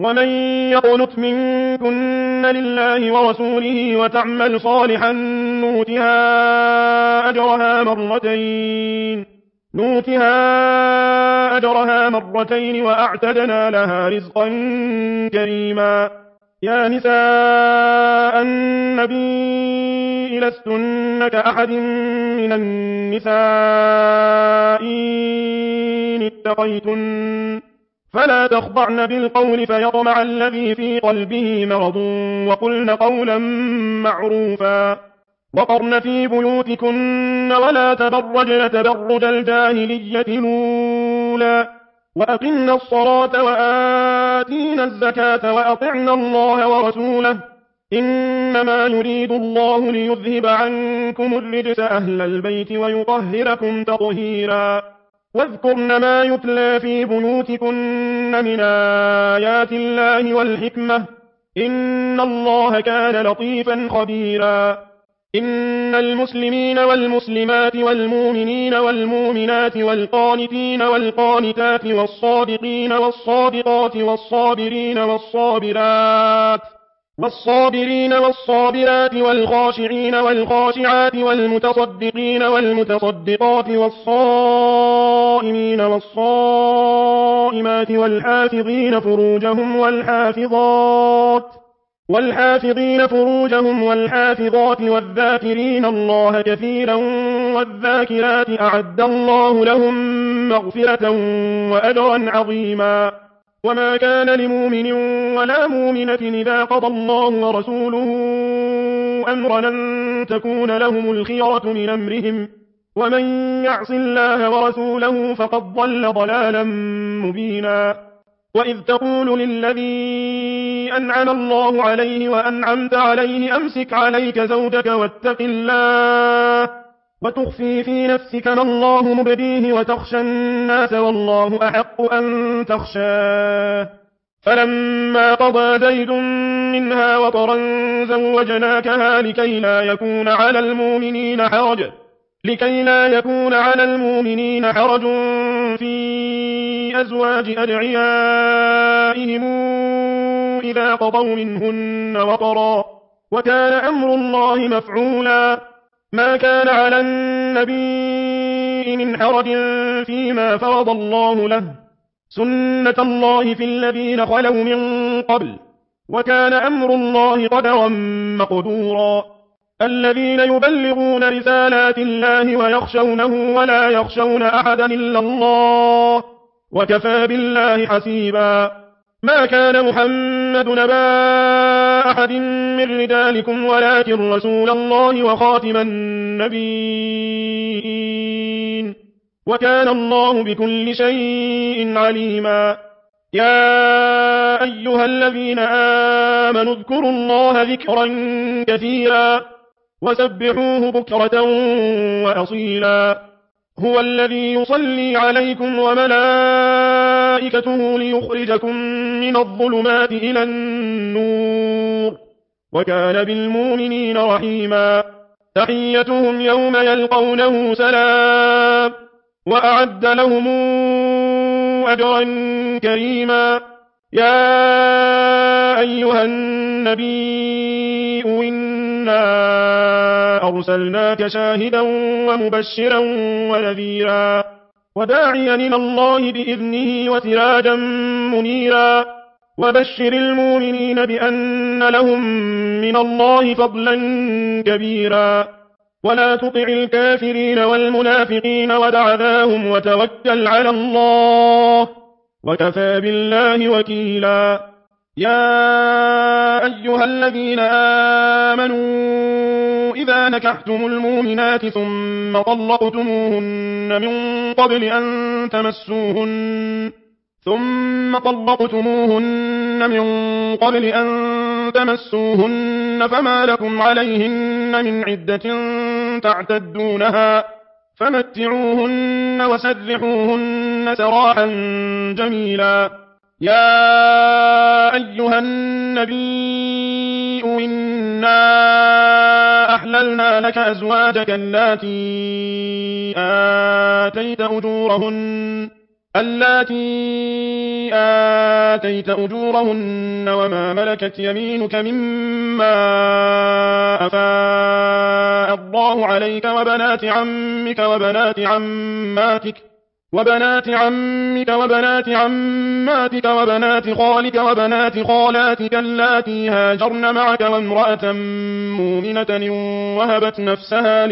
ومن يقنت منكن لله ورسوله وتعمل صالحا نؤتها أجرها مرتين وأعتدنا لها رزقا كريما. يا نساء النبي لستن كأحد من النساء إن اتقيتن فلا تخضعن بالقول فيطمع الذي في قلبه مرض وقلن قولا معروفا وقرن في بيوتكن ولا تبرجن تبرج الجاهلية الأولى وأقمنا الصلاة وآتينا الزكاة وأطعنا الله ورسوله إنما يريد الله ليذهب عنكم الرجس أهل البيت ويطهركم تطهيرا. واذكرن ما يتلى في بيوتكن من آيات الله والحكمة إن الله كان لطيفا خبيرا. إن المسلمين والمسلمات والمؤمنين والمؤمنات والقانتين والقانتات والصادقين والصادقات والصابرين والصابرات والخاشعين والخاشعات والمتصدقين والمتصدقات والصائمين والصائمات والحافظين فروجهم والحافظات والذاكرين الله كثيرا والذاكرات أعد الله لهم مغفرة وأجرا عظيما. وما كان لمؤمن ولا مؤمنة إذا قضى الله ورسوله أمرا أن تكون لهم الخيرة من أمرهم ومن يعص الله ورسوله فقد ضل ضلالا مبينا. وإذ تقول للذي أنعم الله عليه وأنعمت عليه أمسك عليك زوجك واتق الله وتخفي في نفسك ما الله مبديه وتخشى الناس والله أحق أن تخشاه فلما قضى زيد منها وطرا زوجناكها لكي لا يكون على المؤمنين حرج في أزواج أدعيائهم إذا قضوا منهن وطرا وكان أمر الله مفعولا. ما كان على النبي من حرج فيما فرض الله له سنة الله في الذين خلوا من قبل وكان أمر الله قدرا مقدورا. الذين يبلغون رسالات الله ويخشونه ولا يخشون أحدا إلا الله وكفى بالله حسيبا. ما كان محمد نبا أحد من رجالكم ولكن رسول الله وخاتم النبيين وكان الله بكل شيء عليما. يا أيها الذين آمنوا اذكروا الله ذكرا كثيرا وسبحوه بكرة وأصيلا. هو الذي يصلي عليكم وملائكته ليخرجكم من الظلمات إلى النور وكان بالمؤمنين رحيما. تحيتهم يوم يلقونه سلام وأعد لهم أجرا كريما. يا أيها النبي إنا أرسلناك شاهدا ومبشرا ونذيرا وداعيا إلى الله بإذنه وسراجا منيرا. وبشر المؤمنين بأن لهم من الله فضلا كبيرا. ولا تطع الكافرين والمنافقين ودع ذاهم وتوكل على الله وكفى بالله وكيلا. يا أيها الذين آمنوا إذا نكحتم المؤمنات ثم طلقتموهن من قبل أن تمسوهن فما لكم عليهن من عدة تعتدونها فمتعوهن وسرحوهن سراحا جميلا. يا أيها النبي إنا أحللنا لك أزواجك اللاتي آتيت اللاتي آتيت أجورهن وما ملكت يمينك مما أفاء الله عليك وبنات عمك وبنات عماتك وبنات خالك وبنات خالاتك اللاتي هاجرن معك وامرأة مؤمنة وهبت نفسها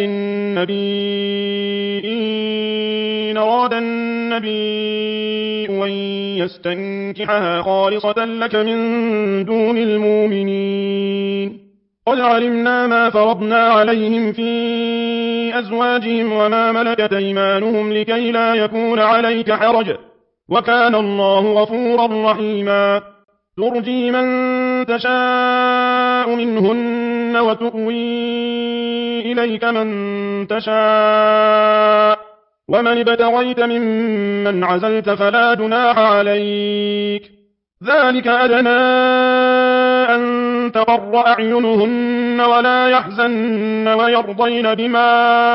للنبي إن أراد النبي أن يستنكحها خالصة لك من دون المؤمنين قد علمنا ما فرضنا عليهم في أزواجهم وما ملكت أيمانهم لكي لا يكون عليك حرج وكان الله غفورا رحيما ترجي من تشاء منهن وتؤوي إليك من تشاء ومن ابتغيت ممن عزلت فلا جناح عليك ذلك أدنى أن تقر أعينهن ولا يحزن ويرضين بما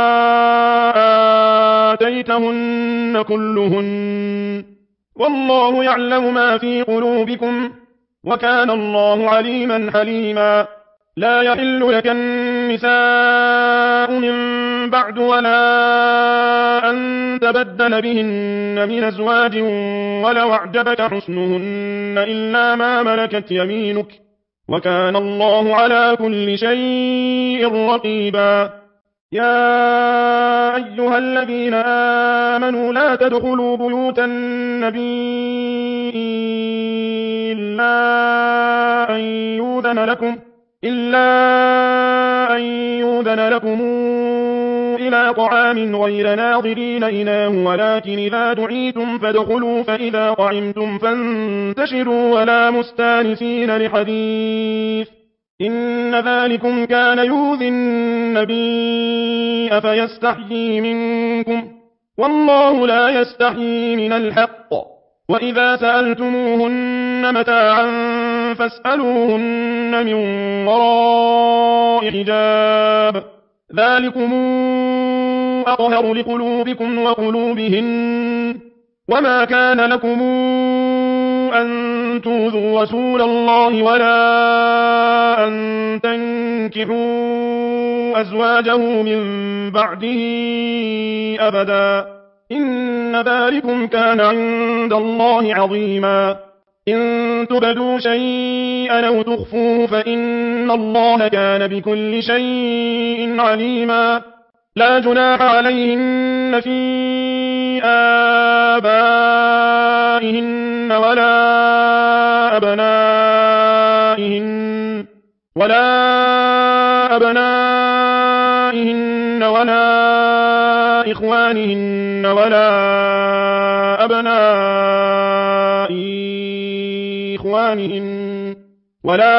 آتيتهن كلهن والله يعلم ما في قلوبكم وكان الله عليما حليما لا يحل لك النساء من بعد ولا أن تبدل بهن من أزواج ولو أعجبك حسنهن إلا ما ملكت يمينك وكان الله على كل شيء رقيبا يا أيها الذين آمنوا لا تدخلوا بيوت النبي إلا أن يؤذن لكم إلى طعام غير ناظرين إناه ولكن إذا دعيتم فادخلوا فإذا طعمتم فانتشروا ولا مستانسين لحديث إن ذلكم كان يؤذي النبي فيستحيي منكم والله لا يستحيي من الحق وإذا سألتموهن متاعا فاسألوهن من وراء حجاب ذلكم أطهر لقلوبكم وقلوبهن وما كان لكم أن تؤذوا رسول الله ولا أن تنكحوا أزواجه من بعده أبدا إن ذلكم كان عند الله عظيما إن تبدوا شيئا أو تخفوه فإن الله كان بكل شيء عليما لا جناح عليهن في آبائهن ولا أبنائهن ولا إخوانهن ولا أبناء إخوانهن ولا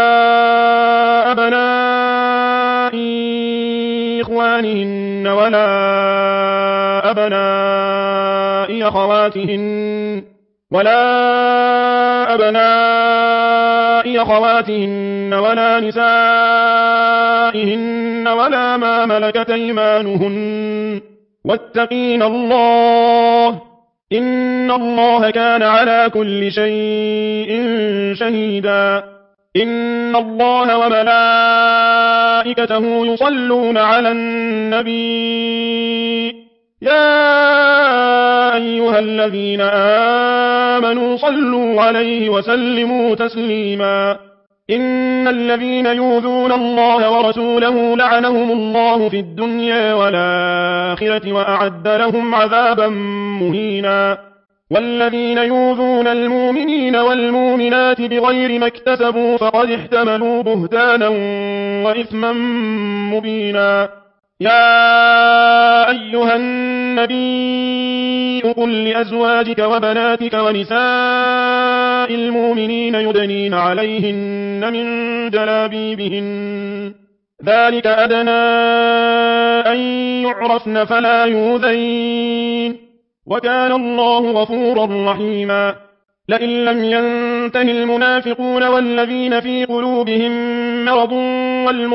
أبناء إخوانهن ولا أبناء أخواتهن ولا نسائهن ولا ما ملكت أيمانهن واتقين الله إن الله كان على كل شيء شهيدا إن الله وملائكته يصلون على النبي يا أيها الذين آمنوا صلوا عليه وسلموا تسليما إن الذين يؤذون الله ورسوله لعنهم الله في الدنيا والآخرة وأعد لهم عذابا مهينا والذين يؤذون المؤمنين والمؤمنات بغير ما اكتسبوا فقد احتملوا بهتانا وإثما مبينا يا أيها النبي قل لأزواجك وبناتك ونساء المؤمنين يدنين عليهن من جلابيبهن ذلك أدنى أن يعرفن فلا يؤذين وكان الله غفورا رحيما لئن لم ينته المنافقون والذين في قلوبهم مرض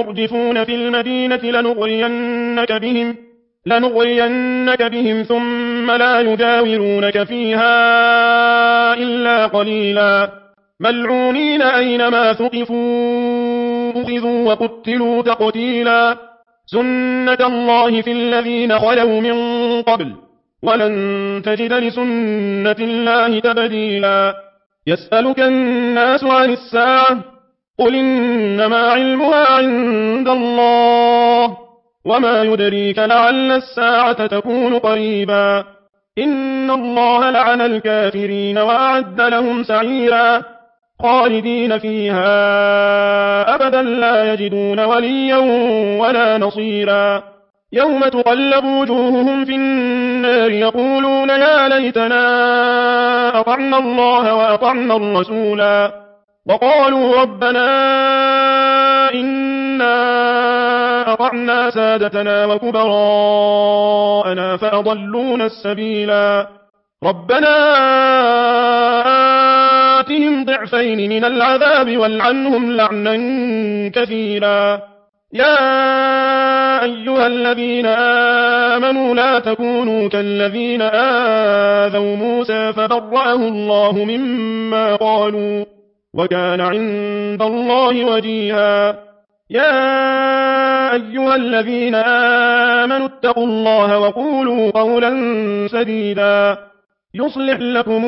والمرجفون في المدينة لنغرينك بهم ثم ثم لا يجاورونك فيها إلا قليلا ملعونين أينما ثقفوا أخذوا وقتلوا تقتيلا سنة الله في الذين خلوا من قبل ولن تجد لسنة الله تبديلا يسألك الناس عن الساعة قل إنما علمها عند الله وما يدريك لعل الساعة تكون قريبا إن الله لعن الكافرين وأعد لهم سعيرا خالدين فيها أبدا لا يجدون وليا ولا نصيرا يوم تقلب وجوههم في النار يقولون يا ليتنا أطعنا الله وأطعنا الرسولا وقالوا ربنا إنا أطعنا سادتنا وكبراءنا فأضلونا السبيلا ربنا آتهم ضعفين من العذاب والعنهم لعنا كثيرا يا أيها الذين آمنوا لا تكونوا كالذين آذوا موسى فبرأه الله مما قالوا وكان عند الله وجيها يا أيها الذين آمنوا اتقوا الله وقولوا قولا سديدا يصلح لكم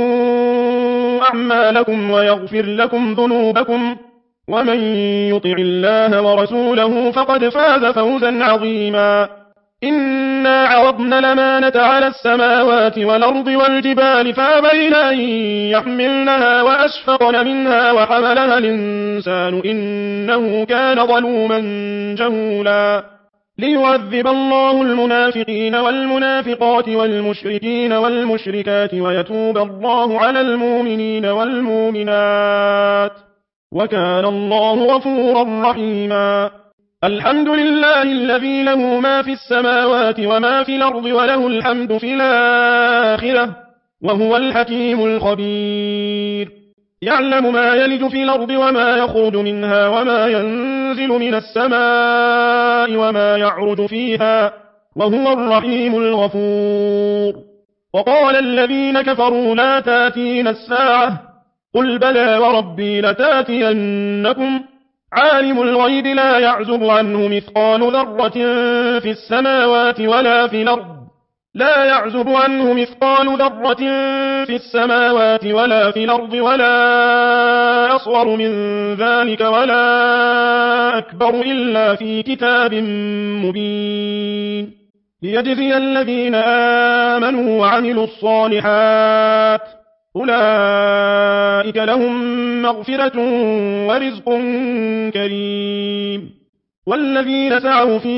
أعمالكم ويغفر لكم ذنوبكم ومن يطع الله ورسوله فقد فاز فوزا عظيما إنا عرضنا الأمانة على السماوات والأرض والجبال فأبين أن يحملنها وأشفقن منها وحملها الإنسان إنه كان ظلوما جهولا ليعذب الله المنافقين والمنافقات والمشركين والمشركات ويتوب الله على المؤمنين والمؤمنات وكان الله غفورا رحيما الحمد لله الذي له ما في السماوات وما في الأرض وله الحمد في الآخرة وهو الحكيم الخبير يعلم ما يلج في الأرض وما يخرج منها وما ينزل من السماء وما يعرج فيها وهو الرحيم الغفور وقال الذين كفروا لا تاتين الساعة قل بلى وربي لتاتينكم عالم الغيب لا يعزب عنه مثقال ذرة في السماوات ولا في الأرض لا يعزب عنه مثقال ذرة في السماوات ولا في الأرض ولا أصغر من ذلك ولا أكبر إلا في كتاب مبين ليجزي الذين آمنوا وعملوا الصالحات أولئك لهم مغفرة ورزق كريم والذين سعوا في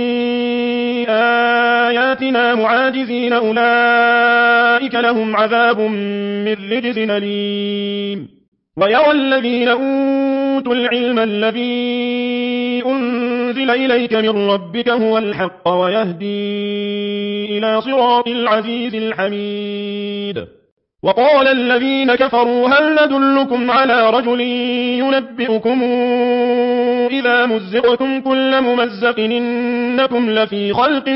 آياتنا معاجزين أولئك لهم عذاب من رجز أليم ويرى الذين أوتوا العلم الذي أنزل إليك من ربك هو الحق ويهدي إلى صراط العزيز الحميد وقال الذين كفروا هل ندلكم على رجل ينبئكم إذا مزقتم كل ممزق إنكم لفي خلق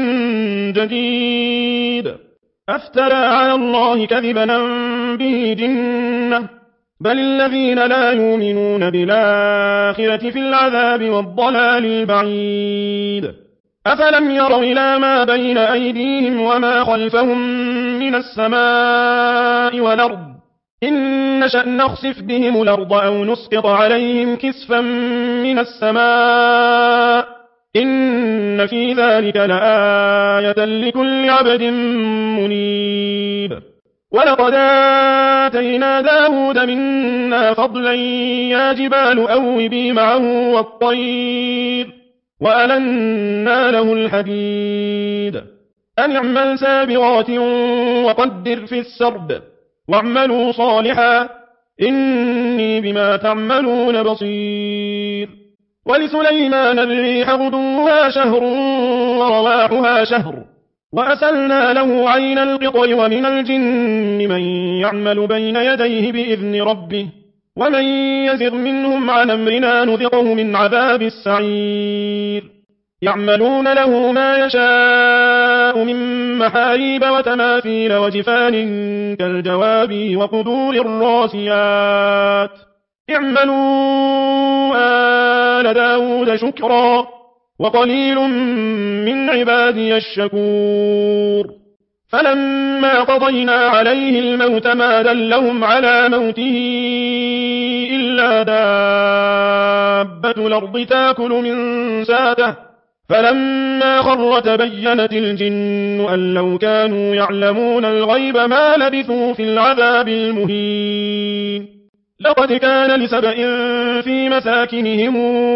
جديد أفترى على الله كذبا أم به جنة بل الذين لا يؤمنون بالآخرة في العذاب والضلال البعيد أفلم يروا إلى ما بين أيديهم وما خلفهم من السماء والأرض إن نشأ نخسف بهم الأرض أو نسقط عليهم كسفا من السماء إن في ذلك لآية لكل عبد منيب ولقد آتينا داود منا فضلا يا جبال أوبي معه والطير وألنا له الحديد أن اعمل سابغات وقدر في السرد واعملوا صالحا إني بما تعملون بصير ولسليمان الريح غدوها شهر ورواحها شهر وأسلنا له عين القطر ومن الجن من يعمل بين يديه بإذن ربه ومن يزغ منهم عن أمرنا نذقه من عذاب السعير يعملون له ما يشاء من محاريب وتماثيل وجفان كالجواب وقدور الراسيات اعملوا آل داود شكرا وقليل من عبادي الشكور فلما قضينا عليه الموت ما دلهم على موته إلا دابة الأرض تاكل من ساته فلما خر تبينت الجن أن لو كانوا يعلمون الغيب ما لبثوا في العذاب المهين لقد كان لسبإ في مساكنهم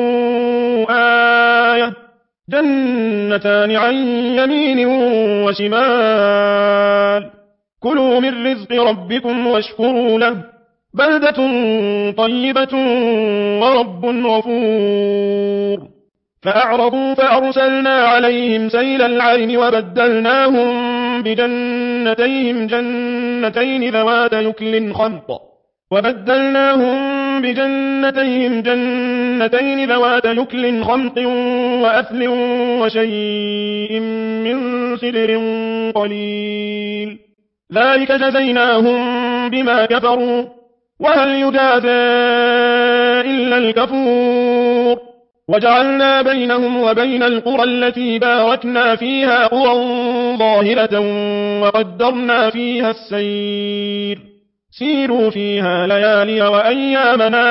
آية جنتان عن يمين وشمال كلوا من رزق ربكم واشكروا له بلدة طيبة ورب غفور فأعرضوا فأرسلنا عليهم سيل العرم وبدلناهم بجنتين ذوات يكل خمط وأثل وشيء من سدر قليل ذلك جزيناهم بما كفروا وهل يجازى إلا الكفور وجعلنا بينهم وبين القرى التي باركنا فيها قرى ظاهرة وقدرنا فيها السير سيروا فيها ليالي وأيامنا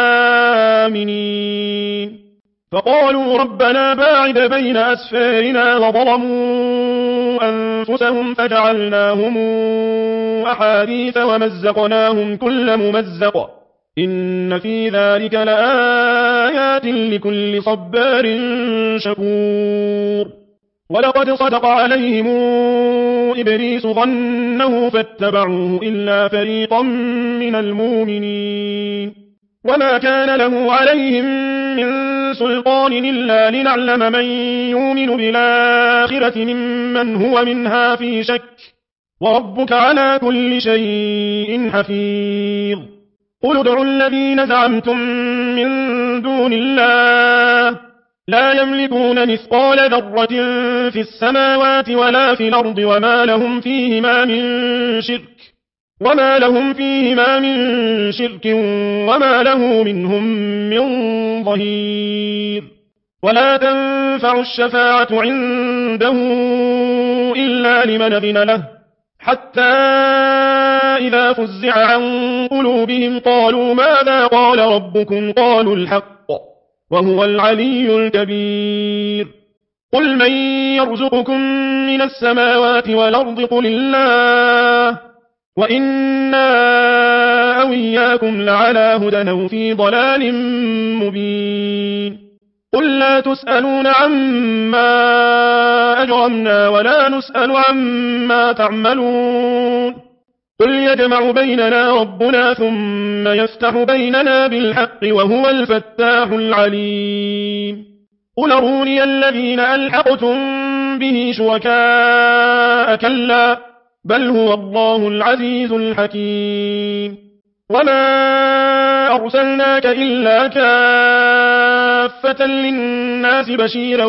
آمنين فقالوا ربنا باعد بين أسفارنا وظلموا أنفسهم فجعلناهم أحاديث ومزقناهم كل ممزق إن في ذلك لآيات لكل صبار شكور ولقد صدق عليهم إبليس ظنه فاتبعوه إلا فريقا من المؤمنين وما كان له عليهم من سلطان إلا لنعلم من يؤمن بالآخرة ممن هو منها في شك وربك على كل شيء حفيظ قل ادعوا الذين زعمتم من دون الله لا يملكون مثقال ذرة في السماوات ولا في الأرض وما لهم فيهما من شرك وما له منهم من ظهير ولا تنفع الشفاعة عنده إلا لمن أذن له حتى إذا فزع عن قلوبهم قالوا ماذا قال ربكم قالوا الحق وهو العلي الكبير قل من يرزقكم من السماوات والأرض قل الله وإنا أو إياكم لعلى هدى أو في ضلال مبين قل لا تسألون عما أجرمنا ولا نسأل عما تعملون قل يجمع بيننا ربنا ثم يفتح بيننا بالحق وهو الفتاح العليم قل أروني الذين ألحقتم به شركاء كلا بل هو الله العزيز الحكيم وما أرسلناك إلا كافة للناس بشيرا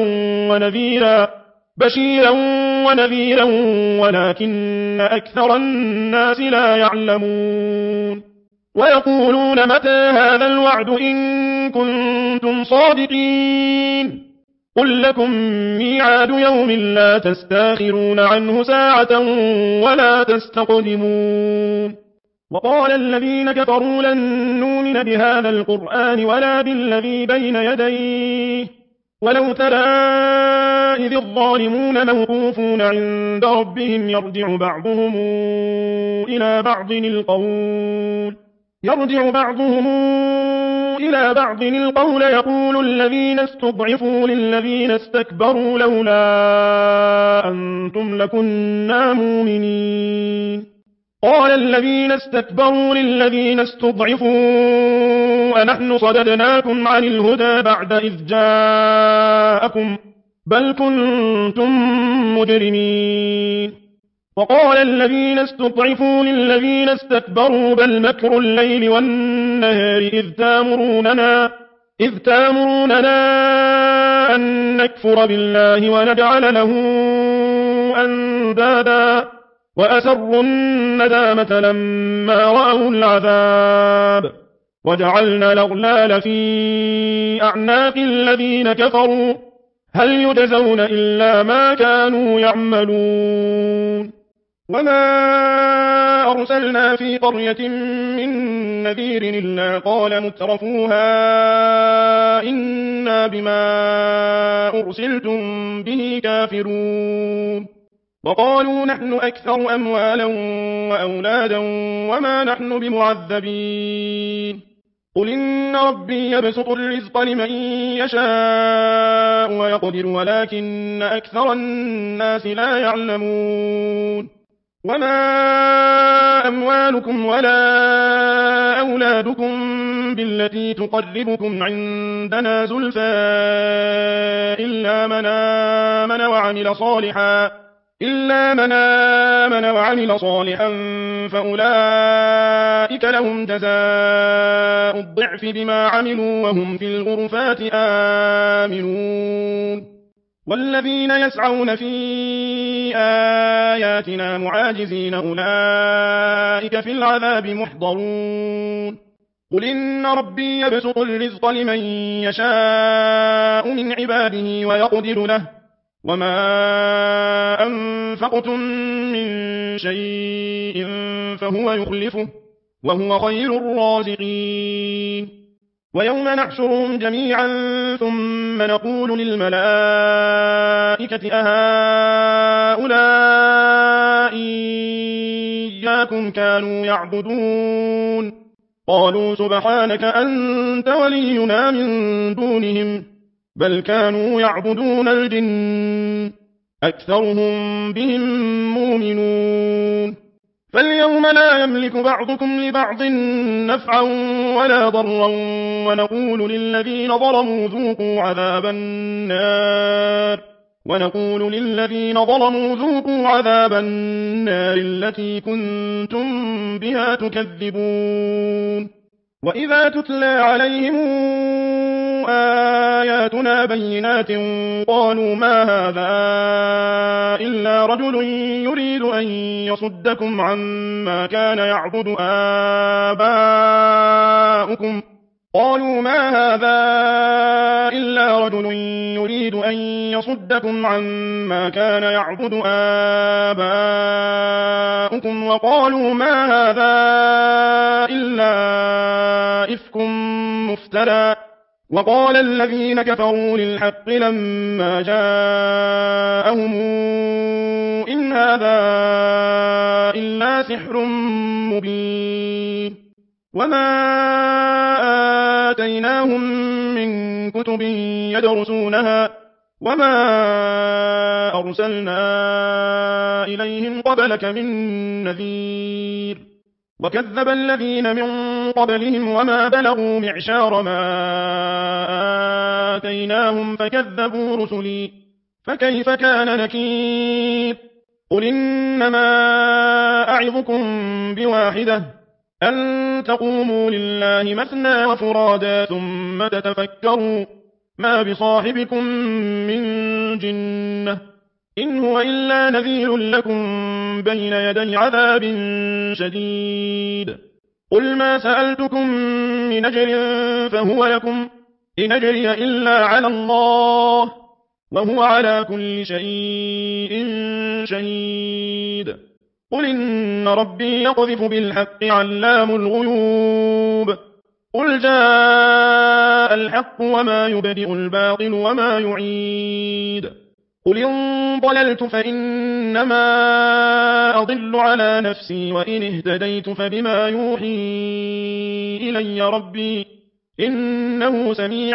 ونذيرا ولكن أكثر الناس لا يعلمون ويقولون متى هذا الوعد إن كنتم صادقين قل لكم ميعاد يوم لا تستاخرون عنه ساعة ولا تستقدمون وقال الذين كفروا لن نؤمن بهذا القرآن ولا بالذي بين يديه ولو ترى إذ الظالمون موقوفون عند ربهم يرجع بعضهم إلى بعض القول يقول الذين استضعفوا للذين استكبروا لولا أنتم لكنا مؤمنين قال الذين استكبروا للذين استضعفوا أنحن صددناكم عن الهدى بعد إذ جاءكم بل كنتم مجرمين وقال الذين استضعفوا للذين استكبروا بل مكر الليل والنهار إذ تامروننا أن نكفر بالله ونجعل له أندادا وأسروا الندامة لما رأوا العذاب وجعلنا الأغلال في أعناق الذين كفروا هل يجزون إلا ما كانوا يعملون وما أرسلنا في قرية من نذير إلا قال مترفوها إنا بما أرسلتم به كافرون وقالوا نحن أكثر أموالا وأولادا وما نحن بمعذبين قل إن ربي يبسط الرزق لمن يشاء ويقدر ولكن أكثر الناس لا يعلمون وما أموالكم ولا أولادكم بالتي تقربكم عندنا زلفى إلا من آمن وعمل صالحا فأولئك لهم جزاء الضعف بما عملوا وهم في الغرفات آمنون والذين يسعون في آياتنا معاجزين أولئك في العذاب محضرون قل إن ربي يبسط الرزق لمن يشاء من عباده ويقدر له وما أنفقتم من شيء فهو يخلفه وهو خير الرازقين ويوم نحشرهم جميعا ثم نقول للملائكة أهؤلاء إياكم كانوا يعبدون قالوا سبحانك أنت ولينا من دونهم بل كانوا يعبدون الجن أكثرهم بهم مؤمنون فاليوم لا يملك بعضكم لبعض نفعا ولا ضرا ونقول للذين ظلموا ذوقوا عذاب النار التي كنتم بها تكذبون وإذا تتلى عليهم آياتنا بينات قالوا ما هذا إلا رجل يريد أن يصدكم عما كان يعبد آباؤكم وقالوا ما هذا إلا إفك مفترى وقال الذين كفروا للحق لما جاءهم إن هذا إلا سحر مبين وما آتيناهم من كتب يدرسونها وما أرسلنا إليهم قبلك من نذير وكذب الذين من قبلهم وما بلغوا معشار ما آتيناهم فكذبوا رسلي فكيف كان نكير قل إنما أعظكم بواحدة أن تقوموا لله مثنى وفرادا ثم تتفكروا ما بصاحبكم من جنة إن هو إلا نذير لكم بين يدي عذاب شديد قل ما سألتكم من أجر فهو لكم إن أجري إلا على الله وهو على كل شيء شهيد قل إن ربي يقذف بالحق علام الغيوب قل جاء الحق وما يبدئ الباطل وما يعيد قل إن ضللت فإنما أضل على نفسي وإن اهتديت فبما يوحي إلي ربي إنه سميع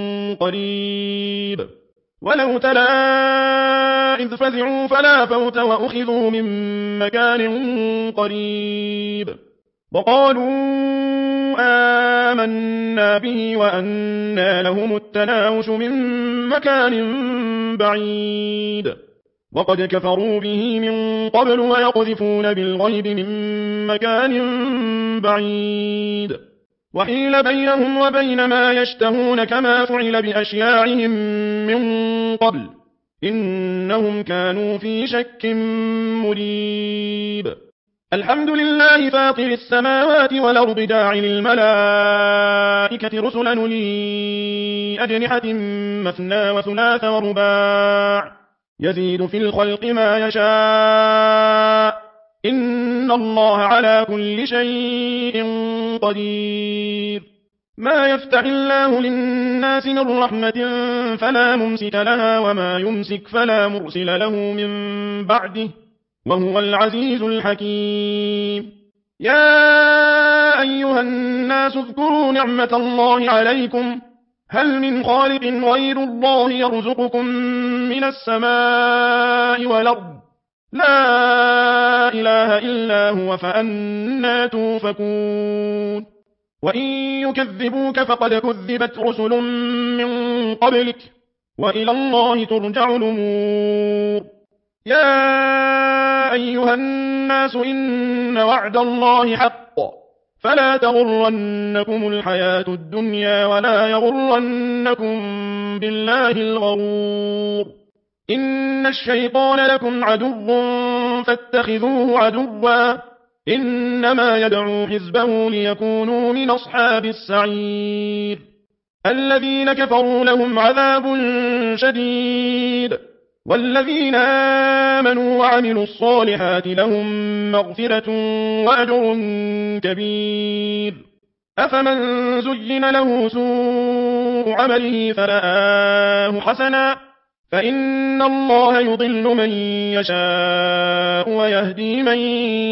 قريب ولو ترى إذ فزعوا فلا فوت وأخذوا من مكان قريب وقالوا آمنا به وأنى لهم التناوش من مكان بعيد وقد كفروا به من قبل ويقذفون بالغيب من مكان بعيد وحيل بينهم وبين ما يشتهون كما فعل بأشياعهم من قبل إنهم كانوا في شك مريب الحمد لله فاطر السماوات والأرض جاعل الملائكة رسلا أولي أجنحة مثنى وثلاث ورباع يزيد في الخلق ما يشاء إن الله على كل شيء قدير ما يفتح الله للناس من رحمة فلا ممسك لها وما يمسك فلا مرسل له من بعده وهو العزيز الحكيم يا أيها الناس اذكروا نعمة الله عليكم هل من خالق غير الله يرزقكم من السماء والأرض لا إله إلا هو فأنى توفكون وإن يكذبوك فقد كذبت رسل من قبلك وإلى الله ترجع الأمور يا أيها الناس إن وعد الله حق فلا تغرنكم الحياة الدنيا ولا يغرنكم بالله الغرور إن الشيطان لكم عدو فاتخذوه عدوا إنما يدعو حزبه ليكونوا من أصحاب السعير الذين كفروا لهم عذاب شديد والذين آمنوا وعملوا الصالحات لهم مغفرة وأجر كبير أفمن زين له سوء عمله فرآه حسنا فإن الله يضل من يشاء ويهدي من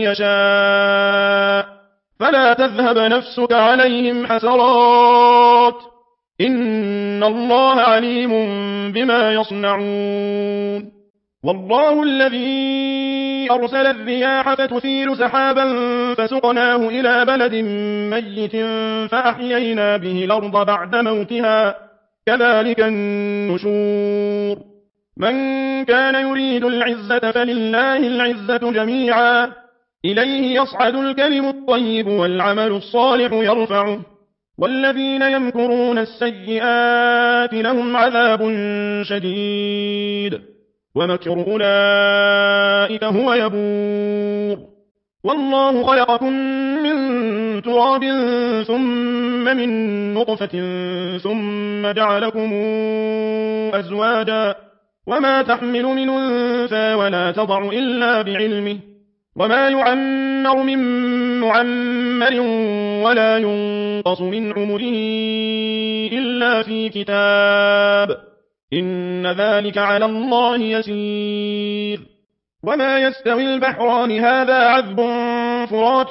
يشاء فلا تذهب نفسك عليهم حسرات إن الله عليم بما يصنعون والله الذي أرسل الرياح فتثير سحابا فسقناه إلى بلد ميت فأحيينا به الأرض بعد موتها كذلك النشور من كان يريد العزة فلله العزة جميعا إليه يصعد الكلم الطيب والعمل الصالح يرفعه والذين يمكرون السيئات لهم عذاب شديد ومكر أولئك هو يبور والله خلقكم من تراب ثم من نطفة ثم جعلكم أزواجا وما تحمل من أنثى ولا تضع إلا بعلمه وما يعمر من معمر ولا ينقص من عمره إلا في كتاب إن ذلك على الله يسير وما يستوي البحران هذا عذب فرات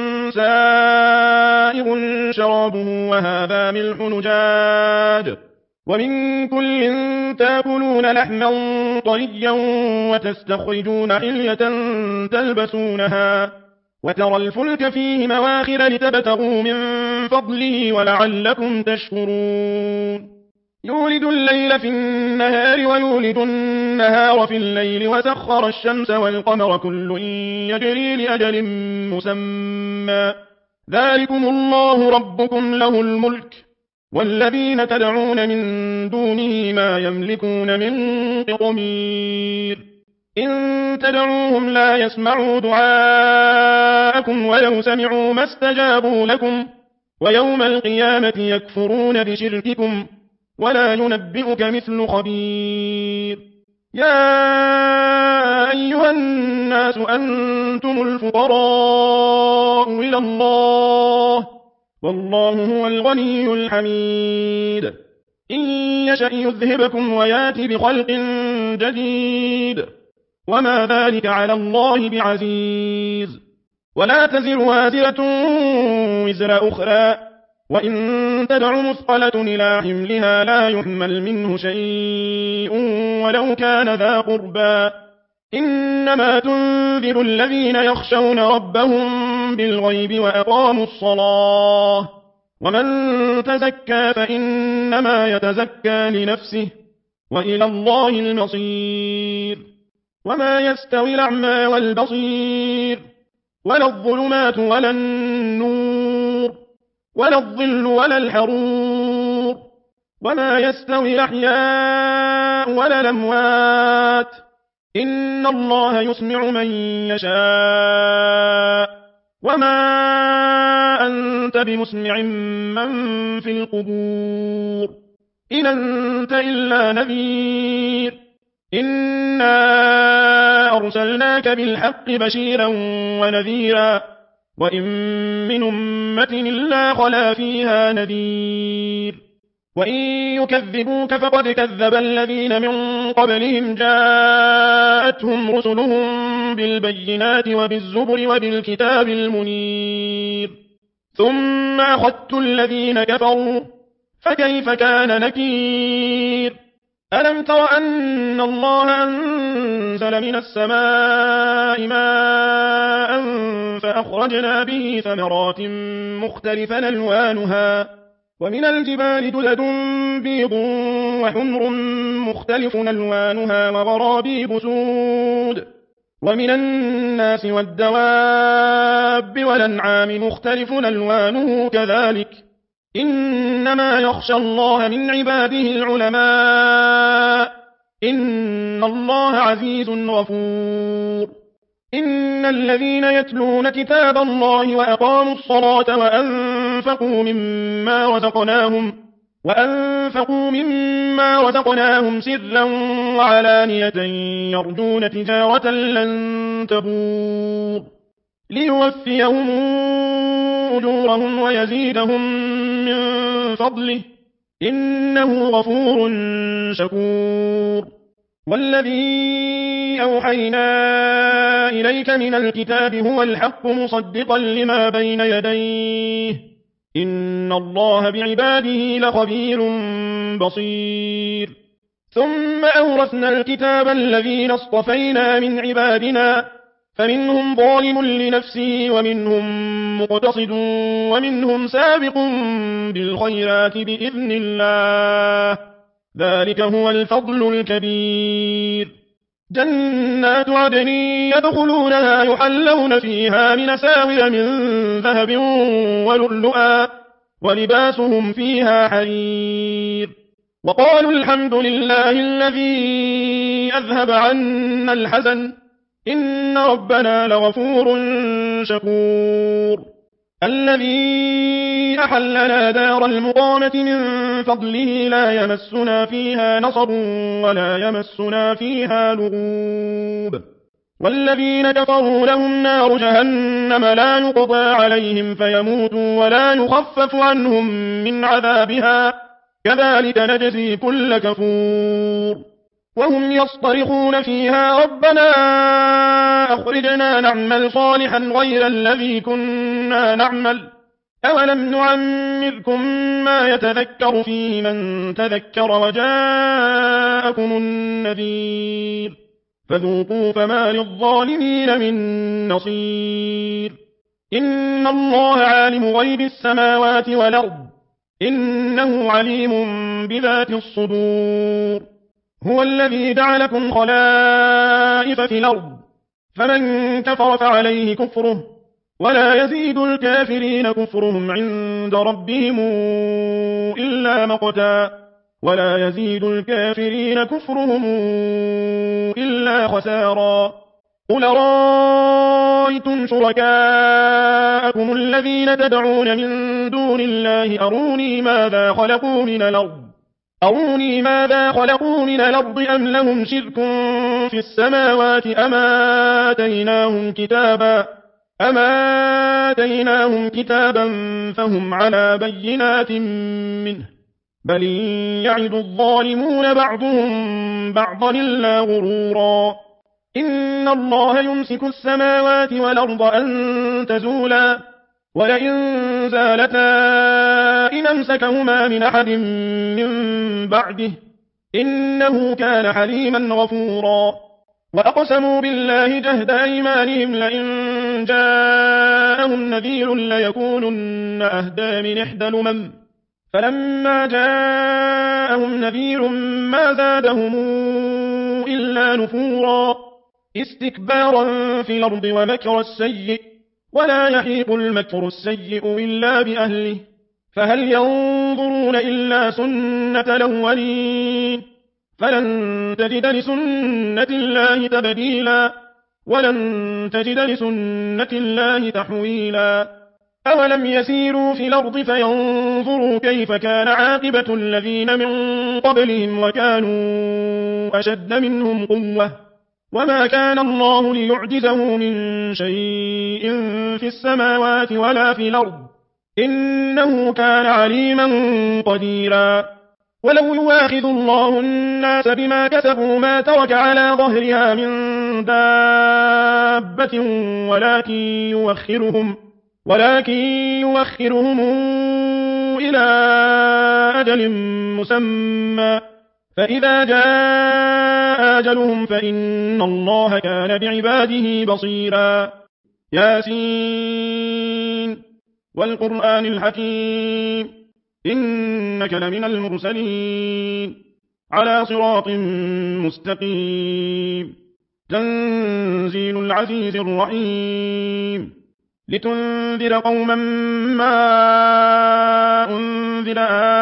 سائغ شرابه وهذا ملح نجاج ومن كل تاكلون لحما طريا وتستخرجون حلية تلبسونها وترى الفلك فيه مواخر لتبتغوا من فضله ولعلكم تشكرون يولد الليل في النهار ويولد النهار في الليل وسخر الشمس والقمر كل يجري لأجل مسمى ذلكم الله ربكم له الملك والذين تدعون من دونه ما يملكون من قطمير إن تدعوهم لا يسمعوا دعاءكم ولو سمعوا ما استجابوا لكم ويوم القيامة يكفرون بشرككم ولا ينبئك مثل خبير يا أيها الناس أنتم الفقراء إلى الله والله هو الغني الحميد إن يشأ يذهبكم ويات بخلق جديد وما ذلك على الله بعزيز ولا تزر وازرة وزر أخرى وإن تدع مثقلة إلى حملها لا يحمل منه شيء ولو كان ذا قربى إنما تنذر الذين يخشون ربهم بالغيب وأقاموا الصلاة ومن تزكى فإنما يتزكى لنفسه وإلى الله المصير وما يستوي الأعمى والبصير ولا الظلمات ولا النور ولا الظل ولا الحرور وما يستوي الأحياء ولا الأموات إن الله يسمع من يشاء وما أنت بمسمع من في القبور إن أنت إلا نذير إنا أرسلناك بالحق بشيرا ونذيرا وإن من أمة إلا خلا فيها نذير وإن يكذبوك فقد كذب الذين من قبلهم جاءتهم رسلهم بالبينات وبالزبر وبالكتاب المنير ثم أخذت الذين كفروا فكيف كان نكير ألم تر أن الله أنزل من السماء ماء فأخرجنا به ثمرات مختلفا ألوانها ومن الجبال جدد بيض وحمر مختلف ألوانها وغرابيب سود ومن الناس والدواب والأنعام مختلف ألوانه كذلك إنما يخشى الله من عباده العلماء إن الله عزيز غفور إن الذين يتلون كتاب الله وأقاموا الصلاة وأنفقوا مما رزقناهم سرا وعلانية يرجون تجارة لن تبور ليوفيهم أجورهم ويزيدهم من فضله إنه غفور شكور والذي أوحينا إليك من الكتاب هو الحق مصدقا لما بين يديه إن الله بعباده لخبير بصير ثم أورثنا الكتاب الذين اصطفينا من عبادنا فمنهم ظالم لنفسه ومنهم مقتصد ومنهم سابق بالخيرات بإذن الله ذلك هو الفضل الكبير جنات عدن يدخلونها يحلون فيها من أساور من ذهب ولؤلؤا ولباسهم فيها حرير وقالوا الحمد لله الذي أذهب عنا الحزن إن ربنا لغفور شكور الذي أحلنا دار المقامة من فضله لا يمسنا فيها نصب ولا يمسنا فيها لغوب والذين كفروا لهم نار جهنم لا يقضى عليهم فيموتوا ولا يخفف عنهم من عذابها كذلك نجزي كل كفور وهم يصطرخون فيها ربنا أخرجنا نعمل صالحا غير الذي كنا نعمل أولم نعمركم ما يتذكر فيه من تذكر وجاءكم النذير فذوقوا فما للظالمين من نصير إن الله عالم غيب السماوات والأرض إنه عليم بذات الصدور هو الذي جعلكم خلائف في الأرض فمن كفر فعليه كفره ولا يزيد الكافرين كفرهم عند ربهم إلا مقتا ولا يزيد الكافرين كفرهم إلا خسارا قل رأيتم شركاءكم الذين تدعون من دون الله أروني ماذا خلقوا من الأرض أم لهم شرك في السماوات أما آتيناهم كتابا فهم على بينات منه بل يعد الظالمون بعضهم بعضا إلا غرورا إن الله يمسك السماوات والأرض أن تزولا ولئن زالتا إن أمسكهما من أحد من بعده إنه كان حليما غفورا وأقسموا بالله جهد أيمانهم لئن جاءهم نذير ليكونن أهدى من إحدى الأمم فلما جاءهم نذير ما زادهم إلا نفورا استكبارا في الأرض ومكر السيء ولا يحيق المكر السيء إلا بأهله فهل ينظرون إلا سنة الأولين فلن تجد لسنة الله تبديلا ولن تجد لسنة الله تحويلا أولم يسيروا في الأرض فينظروا كيف كان عاقبة الذين من قبلهم وكانوا أشد منهم قوة وما كان الله ليعجزه من شيء في السماوات ولا في الأرض إنه كان عليما قديرا ولو يواخذ الله الناس بما كسبوا ما ترك على ظهرها من دابة ولكن يوخرهم إلى أجل مسمى فإذا جاء أجلهم فإن الله كان بعباده بصيرا ياسين والقرآن الحكيم إنك لمن المرسلين على صراط مستقيم تنزيل العزيز الرحيم لتنذر قوما ما أنذر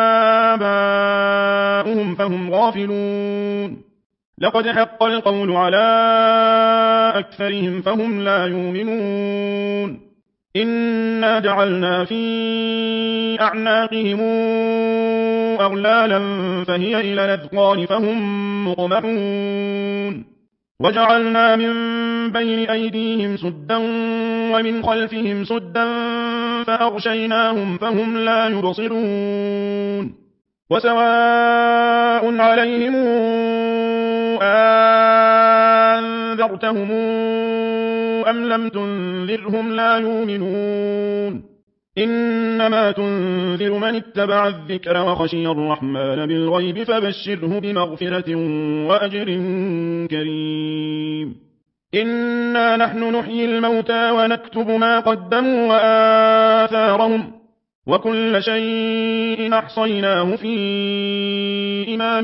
آباؤهم فهم غافلون لقد حق القول على أكثرهم فهم لا يؤمنون إنا جعلنا في أعناقهم أغلالا فهي إلى الأذقان فهم مقمحون وجعلنا من بين أيديهم سدا ومن خلفهم سدا فأغشيناهم فهم لا يبصرون وسواء عليهم أنذرتهم أم لم تنذرهم لا يؤمنون إنما تنذر من اتبع الذكر وخشي الرحمن بالغيب فبشره بمغفرة وأجر كريم إنا نحن نحيي الموتى ونكتب ما قدموا وآثارهم وكل شيء أحصيناه في إمام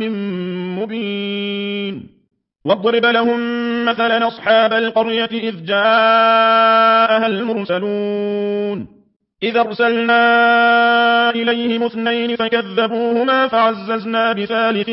مبين واضرب لهم مثلا أصحاب القرية إذ جاءها المرسلون إذ أرسلنا إليهم 2 فكذبوهما فعززنا بثالث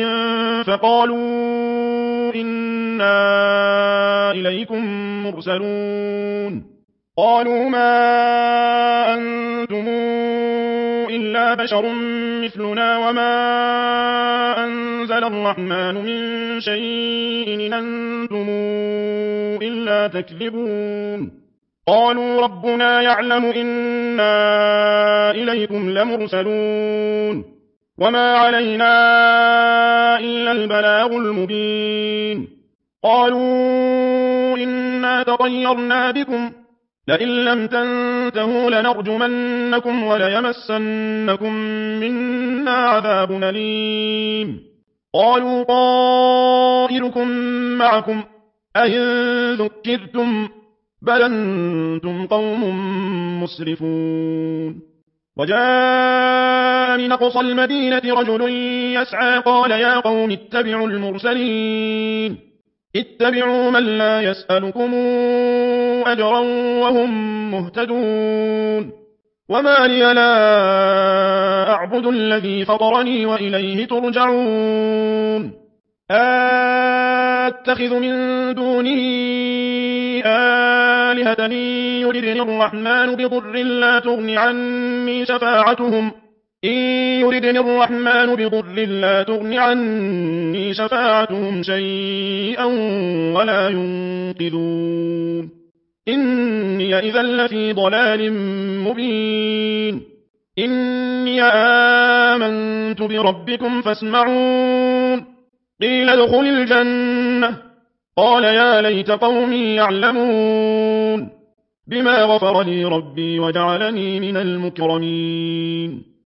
فقالوا إنا إليكم مرسلون قالوا ما أنتم إلا بشر مثلنا وما أنزل الرحمن من شيء إن أنتم إلا تكذبون قالوا ربنا يعلم إنا إليكم لمرسلون وما علينا إلا البلاغ المبين قالوا إنا تطيرنا بكم لئن لم تنتهوا لنرجمنكم وليمسنكم منا عذاب أليم قالوا طائركم معكم أئن ذكرتم بل أنتم قوم مسرفون وجاء من أقصى المدينة رجل يسعى قال يا قوم اتبعوا المرسلين اتبعوا من لا يسألكم أجرا وهم مهتدون وما لي لا أعبد الذي فطرني وإليه ترجعون أتخذ من دونه آلهة يردني الرحمن بضر لا تغن عني شفاعتهم إن يردني الرحمن بضر لا تغن عني شفاعتهم شيئا ولا ينقذون إني إذا لفي ضلال مبين إني آمنت بربكم فاسمعون قيل ادخل الجنة قال يا ليت قومي يعلمون بما غفر لي ربي وجعلني من المكرمين